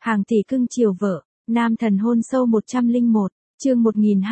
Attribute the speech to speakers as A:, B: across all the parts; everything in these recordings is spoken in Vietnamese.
A: Hàng tỷ cưng chiều vợ, nam thần hôn sâu 101, chương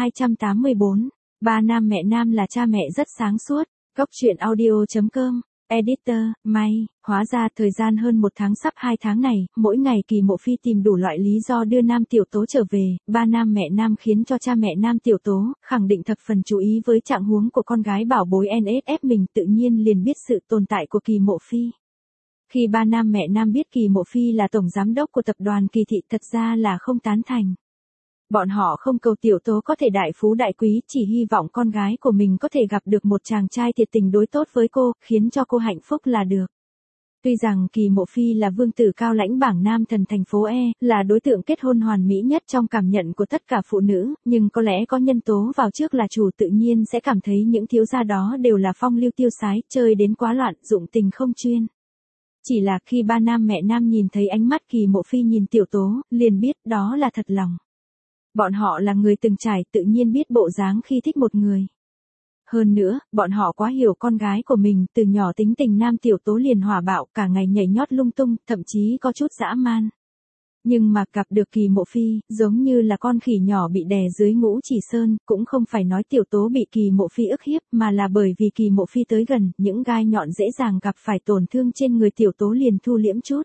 A: 1284. Ba nam mẹ nam là cha mẹ rất sáng suốt. Góc truyện audio.com. Editor, may, hóa ra thời gian hơn 1 tháng sắp 2 tháng này, mỗi ngày Kỳ Mộ Phi tìm đủ loại lý do đưa nam tiểu tố trở về, ba nam mẹ nam khiến cho cha mẹ nam tiểu tố, khẳng định thập phần chú ý với trạng huống của con gái bảo bối NSF mình, tự nhiên liền biết sự tồn tại của Kỳ Mộ Phi. Khi ba nam mẹ nam biết Kỳ Mộ Phi là tổng giám đốc của tập đoàn Kỳ Thị thật ra là không tán thành. Bọn họ không cầu tiểu tố có thể đại phú đại quý, chỉ hy vọng con gái của mình có thể gặp được một chàng trai thiệt tình đối tốt với cô, khiến cho cô hạnh phúc là được. Tuy rằng Kỳ Mộ Phi là vương tử cao lãnh bảng nam thần thành phố E, là đối tượng kết hôn hoàn mỹ nhất trong cảm nhận của tất cả phụ nữ, nhưng có lẽ có nhân tố vào trước là chủ tự nhiên sẽ cảm thấy những thiếu gia đó đều là phong lưu tiêu sái, chơi đến quá loạn, dụng tình không chuyên. Chỉ là khi ba nam mẹ nam nhìn thấy ánh mắt Kỳ Mộ Phi nhìn tiểu tố, liền biết đó là thật lòng. Bọn họ là người từng trải, tự nhiên biết bộ dáng khi thích một người. Hơn nữa, bọn họ quá hiểu con gái của mình, từ nhỏ tính tình nam tiểu tố liền hỏa bạo, cả ngày nhảy nhót lung tung, thậm chí có chút dã man. Nhưng mà gặp được Kỳ Mộ Phi, giống như là con khỉ nhỏ bị đè dưới ngũ chỉ sơn, cũng không phải nói tiểu tố bị Kỳ Mộ Phi ức hiếp, mà là bởi vì Kỳ Mộ Phi tới gần, những gai nhọn dễ dàng gặp phải tổn thương trên người tiểu tố liền thu liễm chút.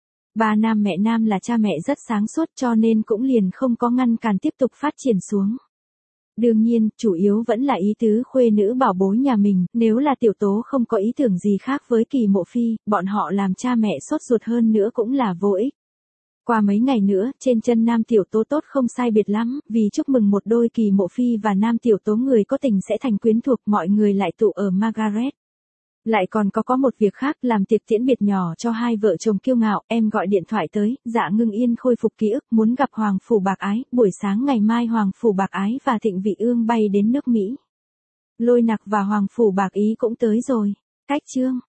A: Ba nam mẹ nam là cha mẹ rất sáng suốt cho nên cũng liền không có ngăn cản tiếp tục phát triển xuống. Đương nhiên, chủ yếu vẫn là ý tứ khuê nữ bảo bối nhà mình, nếu là tiểu tố không có ý tưởng gì khác với Kỳ Mộ Phi, bọn họ làm cha mẹ sốt ruột hơn nữa cũng là vô ích. Qua mấy ngày nữa, trên chân nam tiểu tố tốt không sai biệt lắm, vì chúc mừng một đôi Kỳ Mộ Phi và nam tiểu tố người có tình sẽ thành quyến thuộc, mọi người lại tụ ở Margaret. Lại còn có một việc khác, làm tiệc tiễn biệt nhỏ cho hai vợ chồng kiêu ngạo, em gọi điện thoại tới, Dạ Ngưng Yên khôi phục ký ức, muốn gặp Hoàng Phủ Bạc Ái, buổi sáng ngày mai Hoàng Phủ Bạc Ái và Thịnh Vị Ương bay đến nước Mỹ. Lôi Nặc và Hoàng Phủ Bạc Ý cũng tới rồi. Cách chương.